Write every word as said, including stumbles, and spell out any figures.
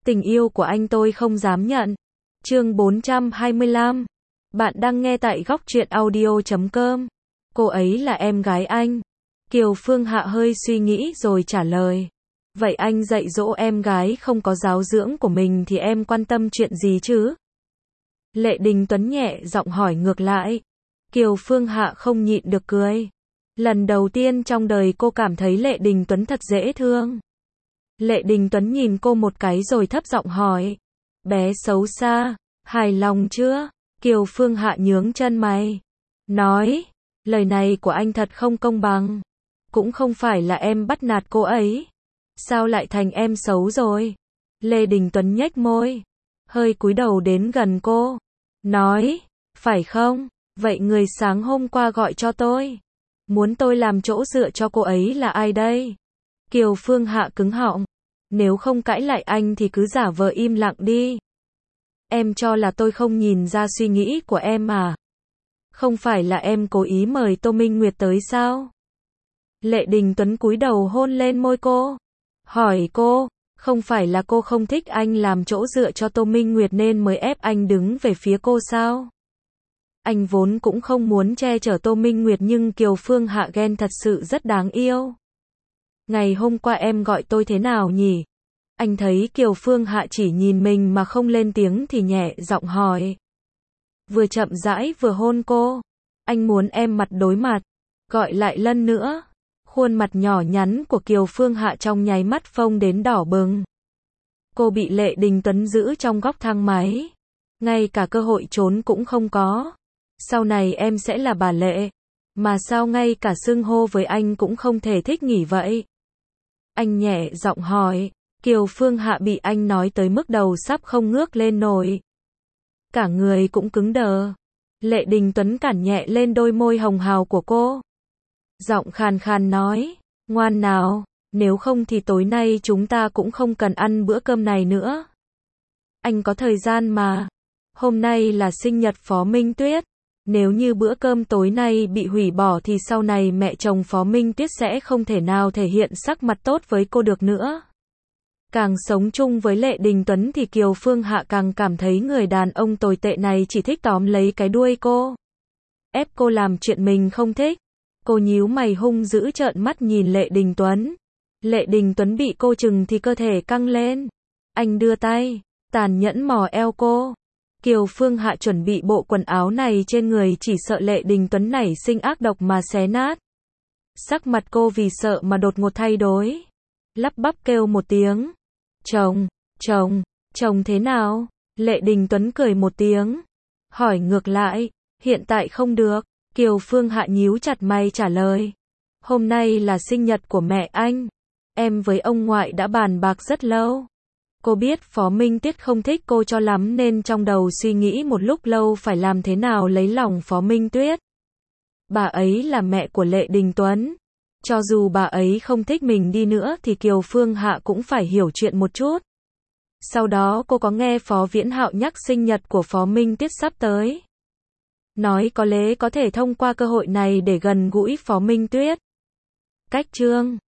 Tình yêu của anh tôi không dám nhận. Chương bốn trăm hai mươi lăm. Bạn đang nghe tại góc truyện audio chấm com. Cô ấy là em gái anh. Kiều Phương Hạ hơi suy nghĩ rồi trả lời. Vậy anh dạy dỗ em gái không có giáo dưỡng của mình thì em quan tâm chuyện gì chứ? Lệ Đình Tuấn nhẹ giọng hỏi ngược lại. Kiều Phương Hạ không nhịn được cười. Lần đầu tiên trong đời cô cảm thấy Lệ Đình Tuấn thật dễ thương. Lệ Đình Tuấn nhìn cô một cái rồi thấp giọng hỏi. Bé xấu xa, hài lòng chưa? Kiều Phương Hạ nhướng chân mày. Nói, lời này của anh thật không công bằng. Cũng không phải là em bắt nạt cô ấy. Sao lại thành em xấu rồi? Lệ Đình Tuấn nhếch môi. Hơi cúi đầu đến gần cô. Nói, phải không? Vậy người sáng hôm qua gọi cho tôi. Muốn tôi làm chỗ dựa cho cô ấy là ai đây? Kiều Phương Hạ cứng họng. Nếu không cãi lại anh thì cứ giả vờ im lặng đi. Em cho là tôi không nhìn ra suy nghĩ của em à? Không phải là em cố ý mời Tô Minh Nguyệt tới sao? Lệ Đình Tuấn cúi đầu hôn lên môi cô. Hỏi cô, không phải là cô không thích anh làm chỗ dựa cho Tô Minh Nguyệt nên mới ép anh đứng về phía cô sao? Anh vốn cũng không muốn che chở Tô Minh Nguyệt nhưng Kiều Phương Hạ ghen thật sự rất đáng yêu. Ngày hôm qua em gọi tôi thế nào nhỉ? Anh thấy Kiều Phương Hạ chỉ nhìn mình mà không lên tiếng thì nhẹ giọng hỏi. Vừa chậm rãi vừa hôn cô. Anh muốn em mặt đối mặt. Gọi lại lần nữa. Khuôn mặt nhỏ nhắn của Kiều Phương Hạ trong nháy mắt phông đến đỏ bừng. Cô bị Lệ Đình Tuấn giữ trong góc thang máy. Ngay cả cơ hội trốn cũng không có. Sau này em sẽ là bà Lệ. Mà sao ngay cả xưng hô với anh cũng không thể thích nghỉ vậy? Anh nhẹ giọng hỏi. Kiều Phương Hạ bị anh nói tới mức đầu sắp không ngước lên nổi. Cả người cũng cứng đờ. Lệ Đình Tuấn cản nhẹ lên đôi môi hồng hào của cô. Giọng khàn khàn nói. Ngoan nào, nếu không thì tối nay chúng ta cũng không cần ăn bữa cơm này nữa. Anh có thời gian mà. Hôm nay là sinh nhật Phó Minh Tuyết. Nếu như bữa cơm tối nay bị hủy bỏ thì sau này mẹ chồng Phó Minh Tuyết sẽ không thể nào thể hiện sắc mặt tốt với cô được nữa. Càng sống chung với Lệ Đình Tuấn thì Kiều Phương Hạ càng cảm thấy người đàn ông tồi tệ này chỉ thích tóm lấy cái đuôi cô. Ép cô làm chuyện mình không thích. Cô nhíu mày hung dữ trợn mắt nhìn Lệ Đình Tuấn. Lệ Đình Tuấn bị cô chừng thì cơ thể căng lên. Anh đưa tay, tàn nhẫn mò eo cô. Kiều Phương Hạ chuẩn bị bộ quần áo này trên người chỉ sợ Lệ Đình Tuấn nảy sinh ác độc mà xé nát. Sắc mặt cô vì sợ mà đột ngột thay đổi. Lắp bắp kêu một tiếng. Chồng, chồng, chồng thế nào? Lệ Đình Tuấn cười một tiếng. Hỏi ngược lại, hiện tại không được. Kiều Phương Hạ nhíu chặt mày trả lời. Hôm nay là sinh nhật của mẹ anh. Em với ông ngoại đã bàn bạc rất lâu. Cô biết Phó Minh Tuyết không thích cô cho lắm nên trong đầu suy nghĩ một lúc lâu phải làm thế nào lấy lòng Phó Minh Tuyết. Bà ấy là mẹ của Lệ Đình Tuấn. Cho dù bà ấy không thích mình đi nữa thì Kiều Phương Hạ cũng phải hiểu chuyện một chút. Sau đó cô có nghe Phó Viễn Hạo nhắc sinh nhật của Phó Minh Tuyết sắp tới. Nói có lẽ có thể thông qua cơ hội này để gần gũi Phó Minh Tuyết. Cách chương